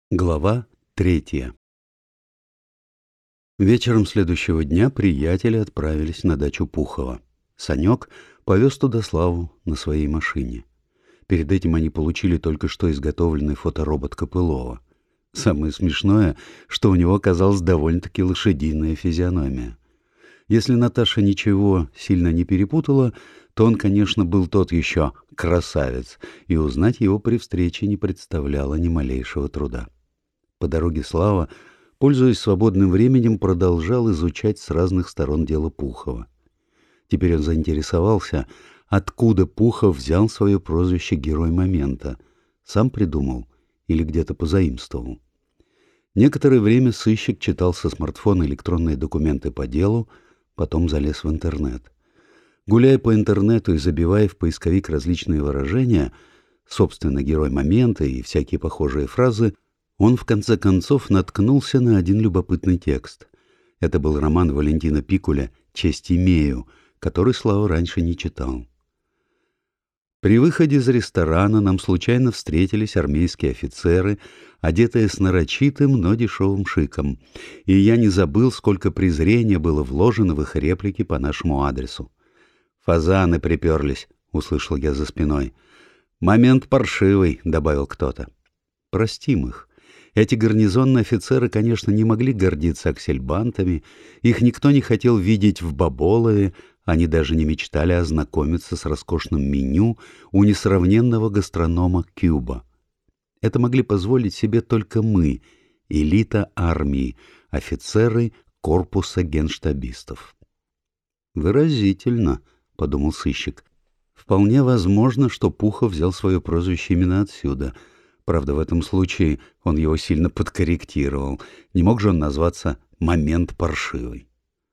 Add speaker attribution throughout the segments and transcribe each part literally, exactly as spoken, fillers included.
Speaker 1: Глава третья. Вечером следующего дня приятели отправились на дачу Пухова. Санек повез туда Славу на своей машине. Перед этим они получили только что изготовленный фоторобот Копылова. Самое смешное, что у него оказалась довольно-таки лошадиная физиономия. Если Наташа ничего сильно не перепутала, то он, конечно, был тот еще красавец, и узнать его при встрече не представляло ни малейшего труда. По дороге Слава, пользуясь свободным временем, продолжал изучать с разных сторон дело Пухова. Теперь он заинтересовался, откуда Пухов взял свое прозвище «Герой момента», сам придумал или где-то позаимствовал. Некоторое время сыщик читал со смартфона электронные документы по делу, потом залез в интернет. Гуляя по интернету и забивая в поисковик различные выражения, собственно, «Герой момента» и всякие похожие фразы, он в конце концов наткнулся на один любопытный текст. Это был роман Валентина Пикуля «Честь имею», который Слава раньше не читал. При выходе из ресторана нам случайно встретились армейские офицеры, одетые с нарочитым, но дешевым шиком, и я не забыл, сколько презрения было вложено в их реплики по нашему адресу. «Фазаны приперлись», — услышал я за спиной. «Момент паршивый», — добавил кто-то. «Простим их. Эти гарнизонные офицеры, конечно, не могли гордиться аксельбантами, их никто не хотел видеть в Боболове, они даже не мечтали ознакомиться с роскошным меню у несравненного гастронома Кюба. Это могли позволить себе только мы, элита армии, офицеры корпуса генштабистов». «Выразительно», — подумал сыщик. «Вполне возможно, что Пухов взял свое прозвище именно отсюда. Правда, в этом случае он его сильно подкорректировал. Не мог же он назваться «Момент паршивый».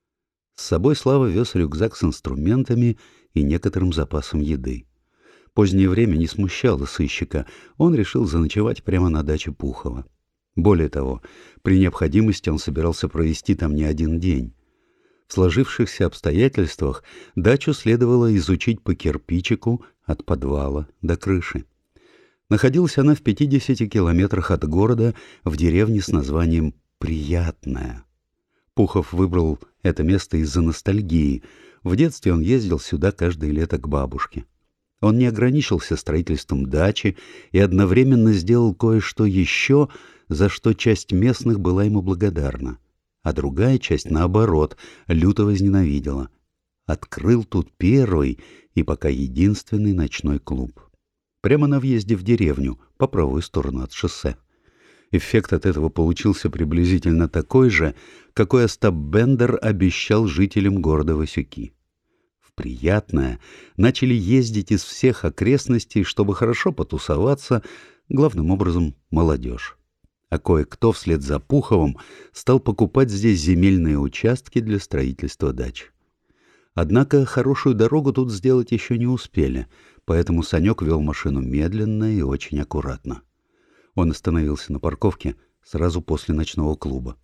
Speaker 1: С собой Слава вез рюкзак с инструментами и некоторым запасом еды. Позднее время не смущало сыщика, он решил заночевать прямо на даче Пухова. Более того, при необходимости он собирался провести там не один день. В сложившихся обстоятельствах дачу следовало изучить по кирпичику от подвала до крыши. Находилась она в пятидесяти километрах от города, в деревне с названием «Приятная». Пухов выбрал это место из-за ностальгии. В детстве он ездил сюда каждое лето к бабушке. Он не ограничился строительством дачи и одновременно сделал кое-что еще, за что часть местных была ему благодарна, а другая часть, наоборот, люто возненавидела. Открыл тут первый и пока единственный ночной клуб. Прямо на въезде в деревню, по правую сторону от шоссе. Эффект от этого получился приблизительно такой же, какой Остап Бендер обещал жителям города Васюки. В Приятное начали ездить из всех окрестностей, чтобы хорошо потусоваться, главным образом молодежь. А кое-кто вслед за Пуховым стал покупать здесь земельные участки для строительства дач. Однако хорошую дорогу тут сделать еще не успели, поэтому Санек вел машину медленно и очень аккуратно. Он остановился на парковке сразу после ночного клуба.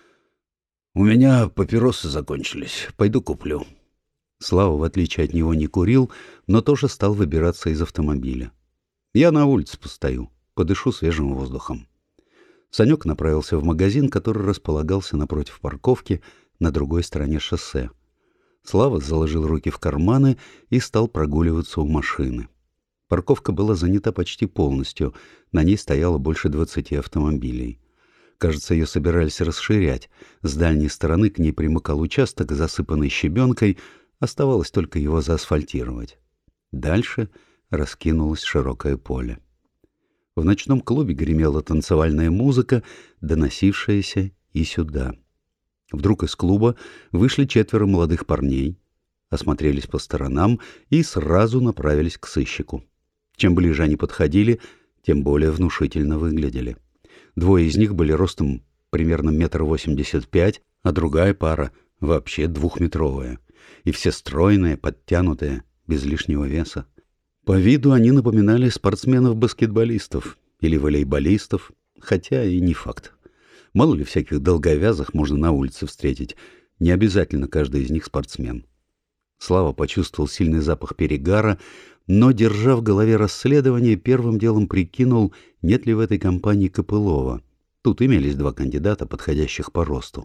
Speaker 1: «У меня папиросы закончились. Пойду куплю». Слава, в отличие от него, не курил, но тоже стал выбираться из автомобиля. «Я на улице постою, подышу свежим воздухом». Санек направился в магазин, который располагался напротив парковки на другой стороне шоссе. Слава заложил руки в карманы и стал прогуливаться у машины. Парковка была занята почти полностью, на ней стояло больше двадцати автомобилей. Кажется, ее собирались расширять. С дальней стороны к ней примыкал участок, засыпанный щебенкой, оставалось только его заасфальтировать. Дальше раскинулось широкое поле. В ночном клубе гремела танцевальная музыка, доносившаяся и сюда. Вдруг из клуба вышли четверо молодых парней, осмотрелись по сторонам и сразу направились к сыщику. Чем ближе они подходили, тем более внушительно выглядели. Двое из них были ростом примерно метр восемьдесят пять, а другая пара вообще двухметровая. И все стройные, подтянутые, без лишнего веса. По виду они напоминали спортсменов-баскетболистов или волейболистов, хотя и не факт. Мало ли всяких долговязых можно на улице встретить. Не обязательно каждый из них спортсмен. Слава почувствовал сильный запах перегара, но, держа в голове расследование, первым делом прикинул, нет ли в этой компании Копылова. Тут имелись два кандидата, подходящих по росту.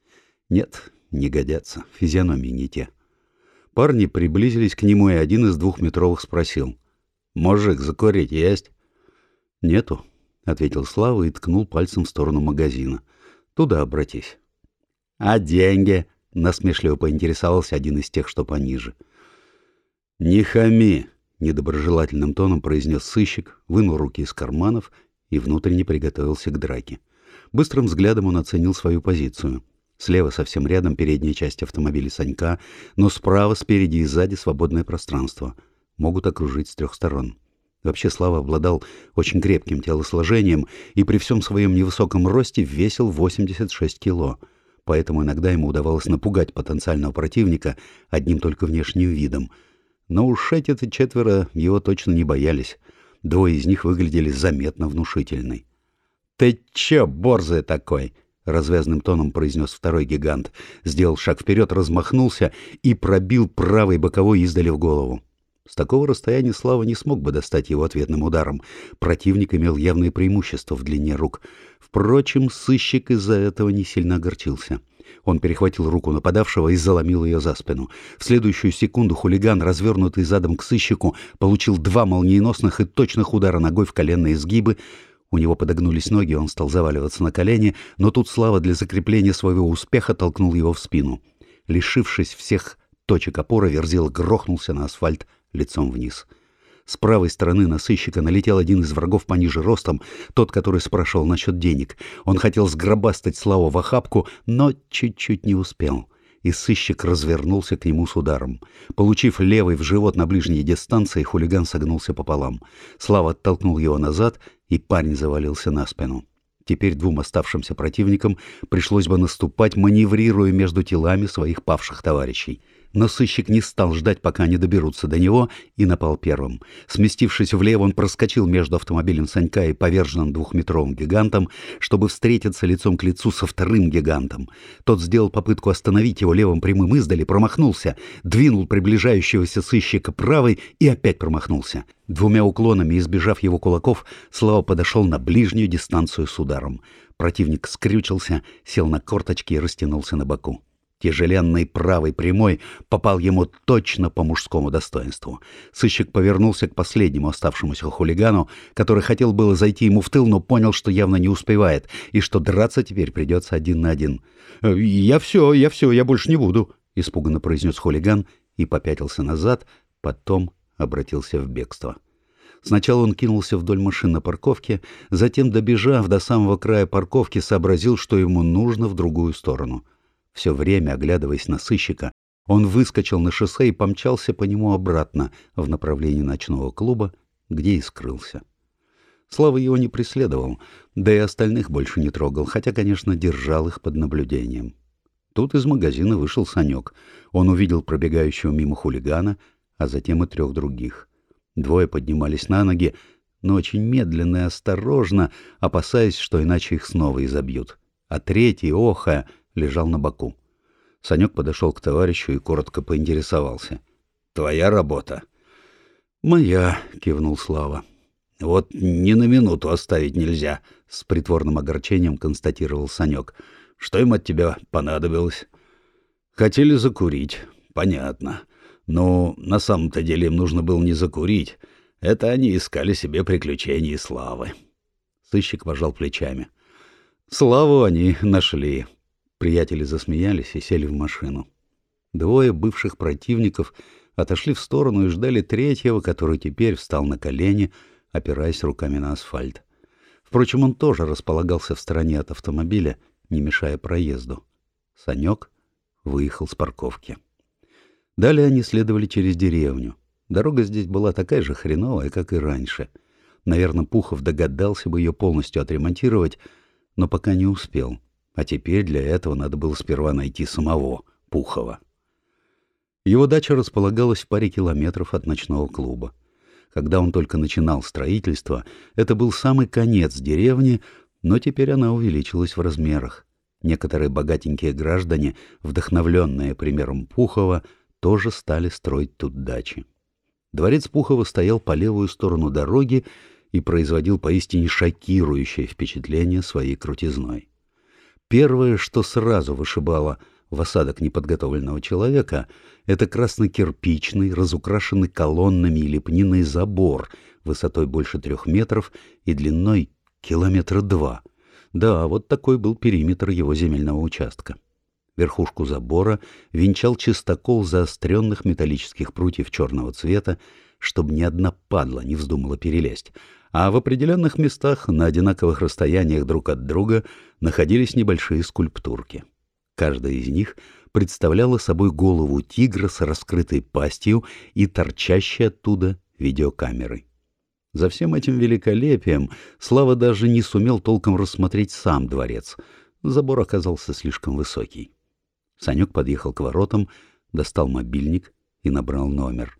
Speaker 1: Нет, не годятся, физиономии не те. Парни приблизились к нему, и один из двухметровых спросил: «Мужик, закурить есть?» «Нету», — ответил Слава и ткнул пальцем в сторону магазина. «Туда обратись». «А деньги?» — насмешливо поинтересовался один из тех, что пониже. «Не хами!» — недоброжелательным тоном произнес сыщик, вынул руки из карманов и внутренне приготовился к драке. Быстрым взглядом он оценил свою позицию. Слева совсем рядом передняя часть автомобиля Санька, но справа, спереди и сзади свободное пространство. Могут окружить с трех сторон. Вообще Слава обладал очень крепким телосложением и при всем своем невысоком росте весил восемьдесят шесть кило. Поэтому иногда ему удавалось напугать потенциального противника одним только внешним видом. Но уж эти-то четверо его точно не боялись. Двое из них выглядели заметно внушительной. «Ты чё, борзый такой?» — развязным тоном произнес второй гигант. Сделал шаг вперед, размахнулся и пробил правой боковой издали в голову. С такого расстояния Слава не смог бы достать его ответным ударом. Противник имел явное преимущество в длине рук. Впрочем, сыщик из-за этого не сильно огорчился. Он перехватил руку нападавшего и заломил ее за спину. В следующую секунду хулиган, развернутый задом к сыщику, получил два молниеносных и точных удара ногой в коленные сгибы. У него подогнулись ноги, он стал заваливаться на колени, но тут Слава для закрепления своего успеха толкнул его в спину. Лишившись всех точек опоры, Верзила грохнулся на асфальт лицом вниз. С правой стороны на сыщика налетел один из врагов пониже ростом, тот, который спрашивал насчет денег. Он хотел сгробастать Славу в охапку, но чуть-чуть не успел. И сыщик развернулся к нему с ударом. Получив левый в живот на ближней дистанции, хулиган согнулся пополам. Слава оттолкнул его назад, и парень завалился на спину. Теперь двум оставшимся противникам пришлось бы наступать, маневрируя между телами своих павших товарищей. Но сыщик не стал ждать, пока они доберутся до него, и напал первым. Сместившись влево, он проскочил между автомобилем Санька и поверженным двухметровым гигантом, чтобы встретиться лицом к лицу со вторым гигантом. Тот сделал попытку остановить его левым прямым издали, промахнулся, двинул приближающегося сыщика правой и опять промахнулся. Двумя уклонами, избежав его кулаков, Слава подошел на ближнюю дистанцию с ударом. Противник скрючился, сел на корточки и растянулся на боку. Тяжеленный правый прямой попал ему точно по мужскому достоинству. Сыщик повернулся к последнему оставшемуся хулигану, который хотел было зайти ему в тыл, но понял, что явно не успевает, и что драться теперь придется один на один. «Я все, я все, я больше не буду», — испуганно произнес хулиган и попятился назад, потом обратился в бегство. Сначала он кинулся вдоль машин на парковке, затем, добежав до самого края парковки, сообразил, что ему нужно в другую сторону. Все время, оглядываясь на сыщика, он выскочил на шоссе и помчался по нему обратно в направлении ночного клуба, где и скрылся. Слава его не преследовал, да и остальных больше не трогал, хотя, конечно, держал их под наблюдением. Тут из магазина вышел Санек. Он увидел пробегающего мимо хулигана, а затем и трех других. Двое поднимались на ноги, но очень медленно и осторожно, опасаясь, что иначе их снова изобьют. А третий, охая, лежал на боку. Санек подошел к товарищу и коротко поинтересовался: «Твоя работа?» «Моя», — кивнул Слава. «Вот ни на минуту оставить нельзя», — с притворным огорчением констатировал Санек. «Что им от тебя понадобилось?» «Хотели закурить. Понятно. Но на самом-то деле им нужно было не закурить. Это они искали себе приключений и славы». Сыщик пожал плечами. «Славу они нашли». Приятели засмеялись и сели в машину. Двое бывших противников отошли в сторону и ждали третьего, который теперь встал на колени, опираясь руками на асфальт. Впрочем, он тоже располагался в стороне от автомобиля, не мешая проезду. Санек выехал с парковки. Далее они следовали через деревню. Дорога здесь была такая же хреновая, как и раньше. Наверное, Пухов догадался бы ее полностью отремонтировать, но пока не успел. А теперь для этого надо было сперва найти самого Пухова. Его дача располагалась в паре километров от ночного клуба. Когда он только начинал строительство, это был самый конец деревни, но теперь она увеличилась в размерах. Некоторые богатенькие граждане, вдохновленные примером Пухова, тоже стали строить тут дачи. Дворец Пухова стоял по левую сторону дороги и производил поистине шокирующее впечатление своей крутизной. Первое, что сразу вышибало в осадок неподготовленного человека, это красно-кирпичный, разукрашенный колоннами и лепниной забор высотой больше трех метров и длиной километра два. Да, вот такой был периметр его земельного участка. Верхушку забора венчал чистокол заостренных металлических прутьев черного цвета, чтобы ни одна падла не вздумала перелезть, а в определенных местах на одинаковых расстояниях друг от друга находились небольшие скульптурки. Каждая из них представляла собой голову тигра с раскрытой пастью и торчащей оттуда видеокамерой. За всем этим великолепием Слава даже не сумел толком рассмотреть сам дворец. Забор оказался слишком высокий. Санек подъехал к воротам, достал мобильник и набрал номер.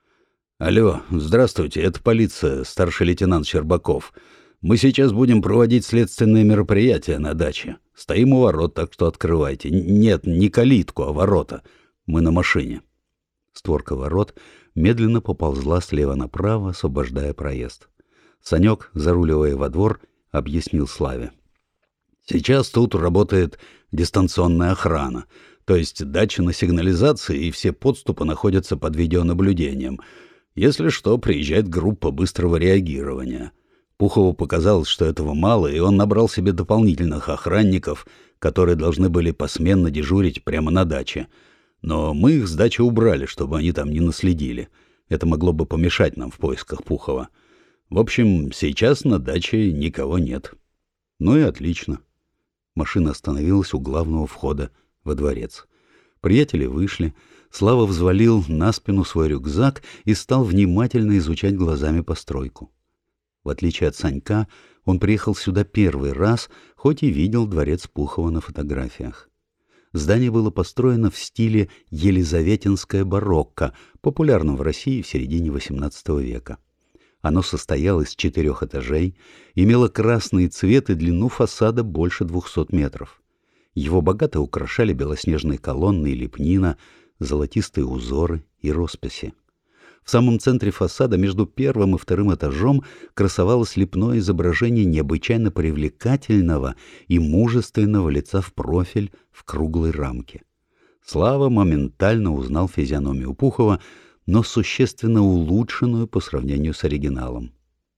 Speaker 1: «Алло, здравствуйте, это полиция, старший лейтенант Щербаков. Мы сейчас будем проводить следственные мероприятия на даче. Стоим у ворот, так что открывайте. Нет, не калитку, а ворота. Мы на машине». Створка ворот медленно поползла слева направо, освобождая проезд. Санек, заруливая во двор, объяснил Славе. «Сейчас тут работает дистанционная охрана, то есть дача на сигнализации, и все подступы находятся под видеонаблюдением. Если что, приезжает группа быстрого реагирования». Пухову показалось, что этого мало, и он набрал себе дополнительных охранников, которые должны были посменно дежурить прямо на даче. Но мы их с дачи убрали, чтобы они там не наследили. Это могло бы помешать нам в поисках Пухова. В общем, сейчас на даче никого нет. Ну и отлично. Машина остановилась у главного входа во дворец. Приятели вышли. Слава взвалил на спину свой рюкзак и стал внимательно изучать глазами постройку. В отличие от Санька, он приехал сюда первый раз, хоть и видел дворец Пухова на фотографиях. Здание было построено в стиле елизаветинское барокко, популярном в России в середине восемнадцатого века. Оно состояло из четырех этажей, имело красный цвет и длину фасада больше двухсот метров. Его богато украшали белоснежные колонны и лепнина, золотистые узоры и росписи. В самом центре фасада между первым и вторым этажом красовалось лепное изображение необычайно привлекательного и мужественного лица в профиль в круглой рамке. Слава моментально узнал физиономию Пухова, но существенно улучшенную по сравнению с оригиналом.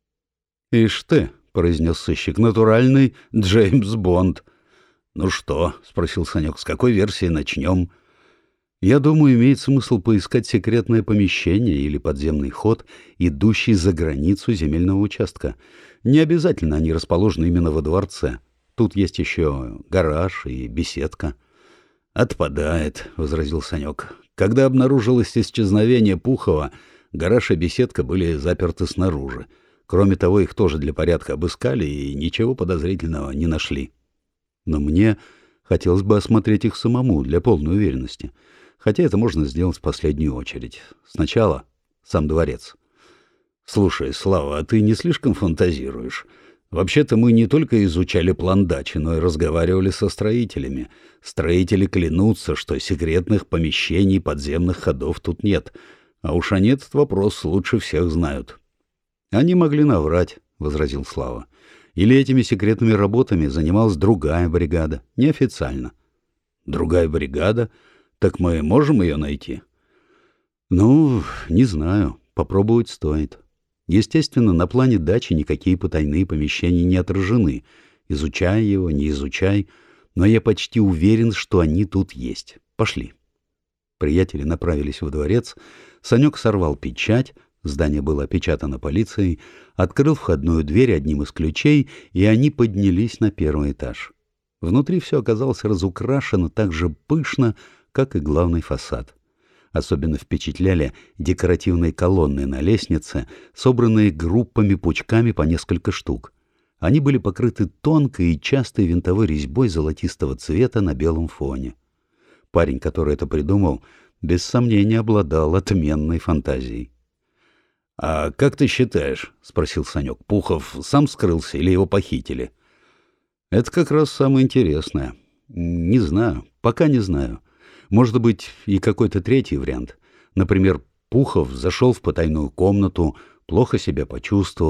Speaker 1: «Ишь ты», — произнес сыщик, — «натуральный Джеймс Бонд». «Ну что?» — спросил Санек, — «с какой версии начнем?» «Я думаю, имеет смысл поискать секретное помещение или подземный ход, идущий за границу земельного участка. Не обязательно они расположены именно во дворце. Тут есть еще гараж и беседка». «Отпадает», — возразил Санек. «Когда обнаружилось исчезновение Пухова, гараж и беседка были заперты снаружи. Кроме того, их тоже для порядка обыскали и ничего подозрительного не нашли». «Но мне хотелось бы осмотреть их самому для полной уверенности. Хотя это можно сделать в последнюю очередь. Сначала сам дворец». «Слушай, Слава, а ты не слишком фантазируешь? Вообще-то мы не только изучали план дачи, но и разговаривали со строителями. Строители клянутся, что секретных помещений, подземных ходов тут нет. А уж они этот вопрос лучше всех знают». «Они могли наврать», — возразил Слава. «Или этими секретными работами занималась другая бригада, неофициально». «Другая бригада? Так мы можем ее найти?» «Ну, не знаю. Попробовать стоит. Естественно, на плане дачи никакие потайные помещения не отражены. Изучай его, не изучай. Но я почти уверен, что они тут есть. Пошли». Приятели направились во дворец. Санек сорвал печать. Здание было опечатано полицией. Открыл входную дверь одним из ключей, и они поднялись на первый этаж. Внутри все оказалось разукрашено так же пышно, как и главный фасад. Особенно впечатляли декоративные колонны на лестнице, собранные группами-пучками по несколько штук. Они были покрыты тонкой и частой винтовой резьбой золотистого цвета на белом фоне. Парень, который это придумал, без сомнения обладал отменной фантазией. «А как ты считаешь, — спросил Санек, — Пухов сам скрылся или его похитили?» «Это как раз самое интересное. Не знаю, пока не знаю. Может быть, и какой-то третий вариант. Например, Пухов зашел в потайную комнату, плохо себя почувствовал,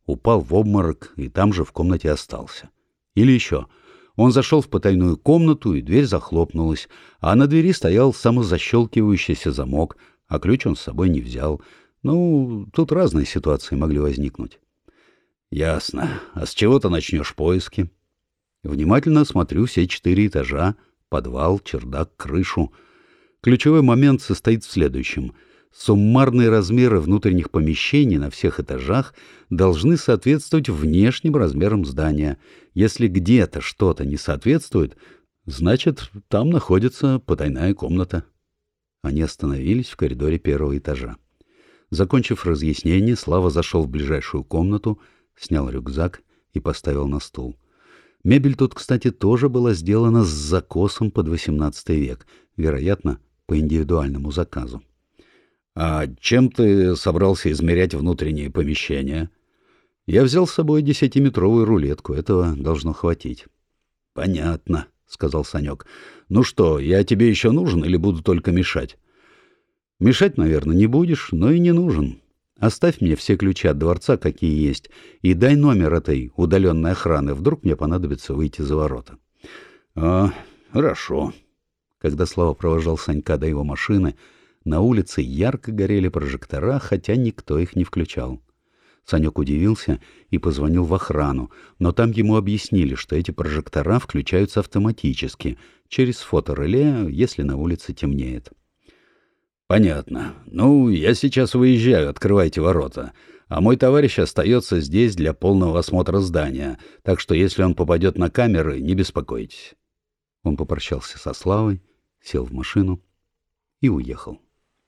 Speaker 1: упал в обморок и там же в комнате остался. Или еще. Он зашел в потайную комнату, и дверь захлопнулась, а на двери стоял самозащелкивающийся замок, а ключ он с собой не взял. Ну, тут разные ситуации могли возникнуть. Ясно. А с чего ты начнешь поиски? Внимательно осмотрю все четыре этажа, подвал, чердак, крышу. Ключевой момент состоит в следующем. Суммарные размеры внутренних помещений на всех этажах должны соответствовать внешним размерам здания. Если где-то что-то не соответствует, значит, там находится потайная комната. Они остановились в коридоре первого этажа. Закончив разъяснение, Слава зашел в ближайшую комнату, снял рюкзак и поставил на стул. Мебель тут, кстати, тоже была сделана с закосом под восемнадцатый век, вероятно, по индивидуальному заказу. — А чем ты собрался измерять внутренние помещения? — Я взял с собой десятиметровую рулетку, этого должно хватить. — Понятно, — сказал Санек. — Ну что, я тебе еще нужен или буду только мешать? — Мешать, наверное, не будешь, но и не нужен. Оставь мне все ключи от дворца, какие есть, и дай номер этой удаленной охраны, вдруг мне понадобится выйти за ворота. — А, хорошо. Когда Слава провожал Санька до его машины, на улице ярко горели прожектора, хотя никто их не включал. Санек удивился и позвонил в охрану, но там ему объяснили, что эти прожектора включаются автоматически, через фотореле, если на улице темнеет. — Понятно. Ну, я сейчас выезжаю, открывайте ворота. А мой товарищ остается здесь для полного осмотра здания, так что если он попадет на камеры, не беспокойтесь. Он попрощался со Славой, сел в машину и уехал.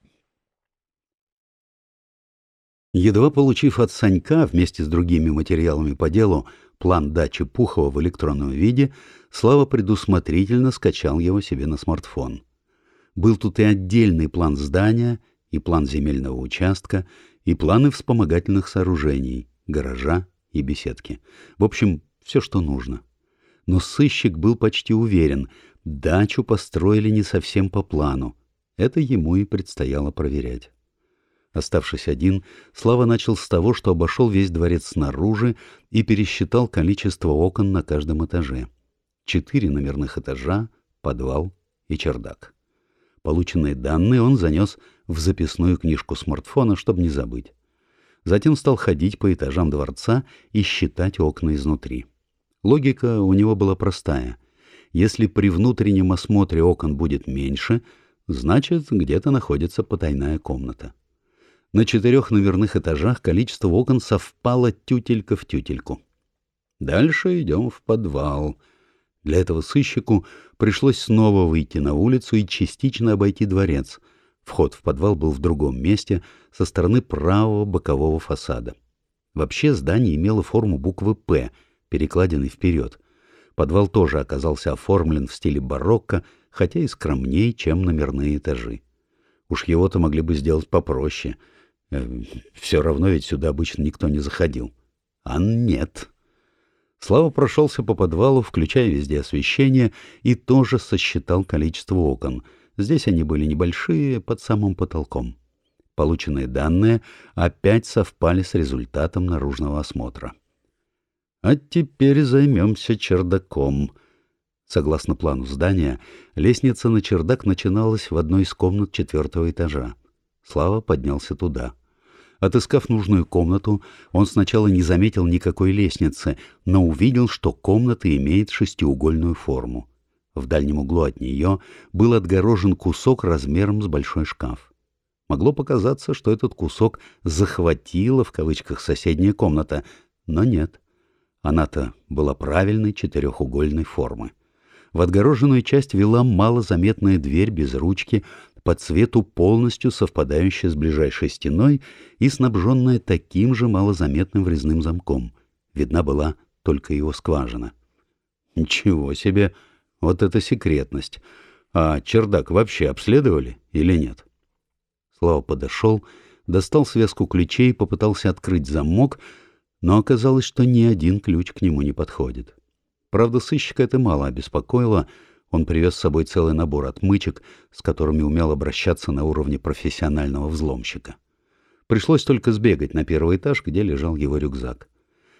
Speaker 1: Едва получив от Санька вместе с другими материалами по делу план дачи Пухова в электронном виде, Слава предусмотрительно скачал его себе на смартфон. Был тут и отдельный план здания, и план земельного участка, и планы вспомогательных сооружений, гаража и беседки. В общем, все, что нужно. Но сыщик был почти уверен, дачу построили не совсем по плану. Это ему и предстояло проверять. Оставшись один, Слава начал с того, что обошел весь дворец снаружи и пересчитал количество окон на каждом этаже. Четыре номерных этажа, подвал и чердак. Полученные данные он занес в записную книжку смартфона, чтобы не забыть. Затем стал ходить по этажам дворца и считать окна изнутри. Логика у него была простая. Если при внутреннем осмотре окон будет меньше, значит, где-то находится потайная комната. На четырех номерных этажах количество окон совпало тютелька в тютельку. Дальше идем в подвал. Для этого сыщику пришлось снова выйти на улицу и частично обойти дворец. Вход в подвал был в другом месте, со стороны правого бокового фасада. Вообще здание имело форму буквы «П», перекладиной вперед. Подвал тоже оказался оформлен в стиле барокко, хотя и скромнее, чем номерные этажи. Уж его-то могли бы сделать попроще. Все равно ведь сюда обычно никто не заходил. А нет. Слава прошелся по подвалу, включая везде освещение, и тоже сосчитал количество окон. Здесь они были небольшие, под самым потолком. Полученные данные опять совпали с результатом наружного осмотра. А теперь займемся чердаком. Согласно плану здания, лестница на чердак начиналась в одной из комнат четвертого этажа. Слава поднялся туда. Отыскав нужную комнату, он сначала не заметил никакой лестницы, но увидел, что комната имеет шестиугольную форму. В дальнем углу от нее был отгорожен кусок размером с большой шкаф. Могло показаться, что этот кусок «захватила» в кавычках соседняя комната, но нет. Она-то была правильной четырехугольной формы. В отгороженную часть вела малозаметная дверь без ручки, по цвету полностью совпадающая с ближайшей стеной и снабженная таким же малозаметным врезным замком. Видна была только его скважина. Ничего себе! Вот это секретность! А чердак вообще обследовали или нет? Слава подошел, достал связку ключей, попытался открыть замок, но оказалось, что ни один ключ к нему не подходит. Правда, сыщика это мало обеспокоило. Он привез с собой целый набор отмычек, с которыми умел обращаться на уровне профессионального взломщика. Пришлось только сбегать на первый этаж, где лежал его рюкзак.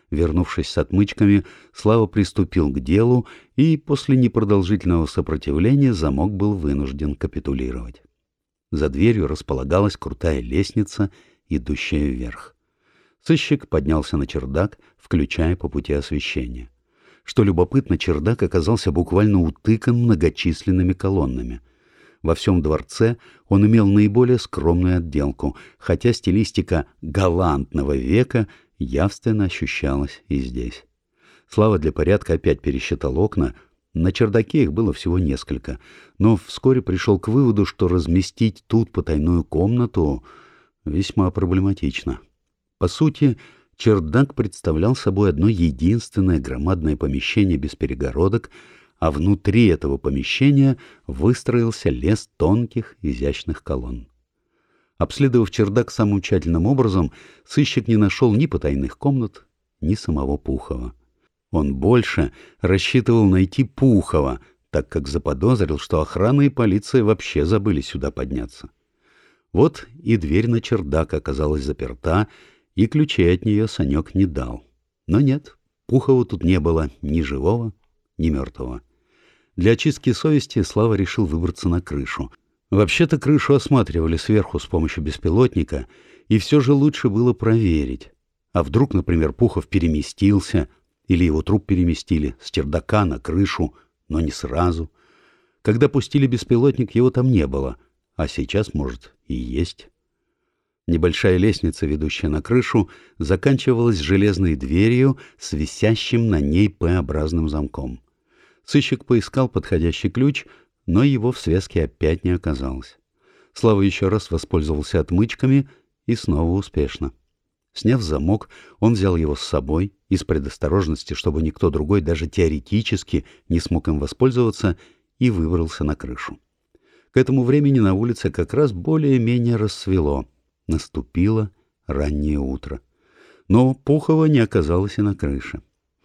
Speaker 1: Вернувшись с отмычками, Слава приступил к делу, и после непродолжительного сопротивления замок был вынужден капитулировать. За дверью располагалась крутая лестница, идущая вверх. Сыщик поднялся на чердак, включая по пути освещение. Что любопытно, чердак оказался буквально утыкан многочисленными колоннами. Во всем дворце он имел наиболее скромную отделку, хотя стилистика галантного века явственно ощущалась и здесь. Слава для порядка опять пересчитал окна. На чердаке их было всего несколько, но вскоре пришел к выводу, что разместить тут потайную комнату весьма проблематично. По сути, чердак представлял собой одно единственное громадное помещение без перегородок, а внутри этого помещения выстроился лес тонких, изящных колонн. Обследовав чердак самым тщательным образом, сыщик не нашел ни потайных комнат, ни самого Пухова. Он больше рассчитывал найти Пухова, так как заподозрил, что охрана и полиция вообще забыли сюда подняться. Вот и дверь на чердак оказалась заперта, и ключей от нее Санек не дал. Но нет, Пухова тут не было ни живого, ни мертвого. Для очистки совести Слава решил выбраться на крышу. Вообще-то крышу осматривали сверху с помощью беспилотника, и все же лучше было проверить. А вдруг, например, Пухов переместился, или его труп переместили с чердака на крышу, но не сразу. Когда пустили беспилотник, его там не было, а сейчас, может, и есть. Небольшая лестница, ведущая на крышу, заканчивалась железной дверью с висящим на ней П-образным замком. Сыщик поискал подходящий ключ, но его в связке опять не оказалось. Слава еще раз воспользовался отмычками и снова успешно. Сняв замок, он взял его с собой, из предосторожности, чтобы никто другой даже теоретически не смог им воспользоваться, и выбрался на крышу. К этому времени на улице как раз более-менее рассвело. Наступило раннее утро. Но Пухова не оказалось и на крыше.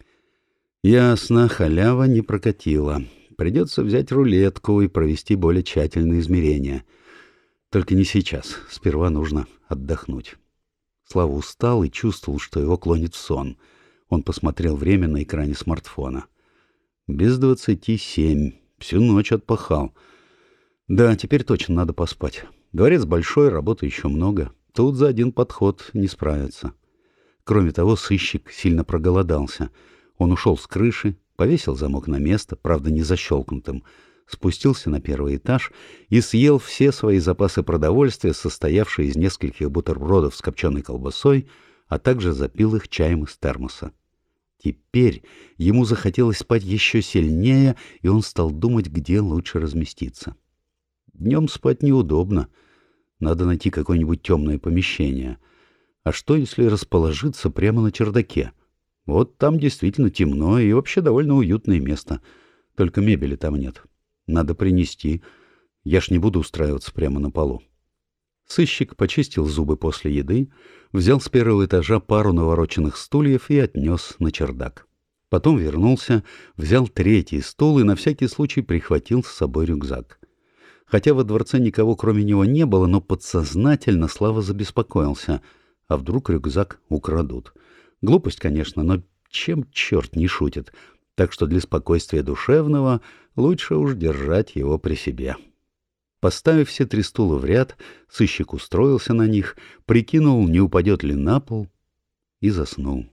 Speaker 1: Ясно, халява не прокатила. Придется взять рулетку и провести более тщательные измерения. Только не сейчас. Сперва нужно отдохнуть. Слава устал и чувствовал, что его клонит в сон. Он посмотрел время на экране смартфона. Без двадцати семь. Всю ночь отпахал. Да, теперь точно надо поспать. Дворец большой, работы еще много. Тут за один подход не справиться. Кроме того, сыщик сильно проголодался. Он ушел с крыши, повесил замок на место, правда не защелкнутым, спустился на первый этаж и съел все свои запасы продовольствия, состоявшие из нескольких бутербродов с копченой колбасой, а также запил их чаем из термоса. Теперь ему захотелось спать еще сильнее, и он стал думать, где лучше разместиться. Днем спать неудобно. Надо найти какое-нибудь темное помещение. А что, если расположиться прямо на чердаке? Вот там действительно темно и вообще довольно уютное место. Только мебели там нет. Надо принести. Я ж не буду устраиваться прямо на полу. Сыщик почистил зубы после еды, взял с первого этажа пару навороченных стульев и отнес на чердак. Потом вернулся, взял третий стул и на всякий случай прихватил с собой рюкзак. Хотя во дворце никого кроме него не было, но подсознательно Слава забеспокоился. А вдруг рюкзак украдут? Глупость, конечно, но чем черт не шутит? Так что для спокойствия душевного лучше уж держать его при себе. Поставив все три стула в ряд, сыщик устроился на них, прикинул, не упадет ли на пол, и заснул.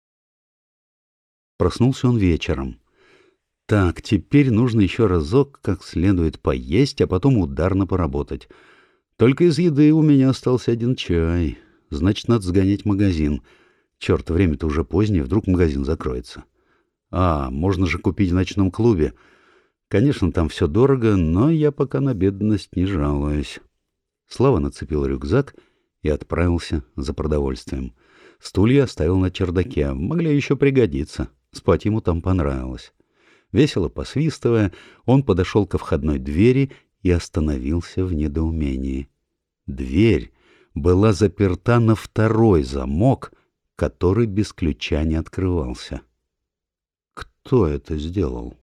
Speaker 1: Проснулся он вечером. Так, теперь нужно еще разок как следует поесть, а потом ударно поработать. Только из еды у меня остался один чай. Значит, надо сгонять в магазин. Черт, время-то уже позднее, вдруг магазин закроется. А, можно же купить в ночном клубе. Конечно, там все дорого, но я пока на бедность не жалуюсь. Слава нацепил рюкзак и отправился за продовольствием. Стулья оставил на чердаке, могли еще пригодиться. Спать ему там понравилось. Весело посвистывая, он подошел ко входной двери и остановился в недоумении. Дверь была заперта на второй замок, который без ключа не открывался. Кто это сделал?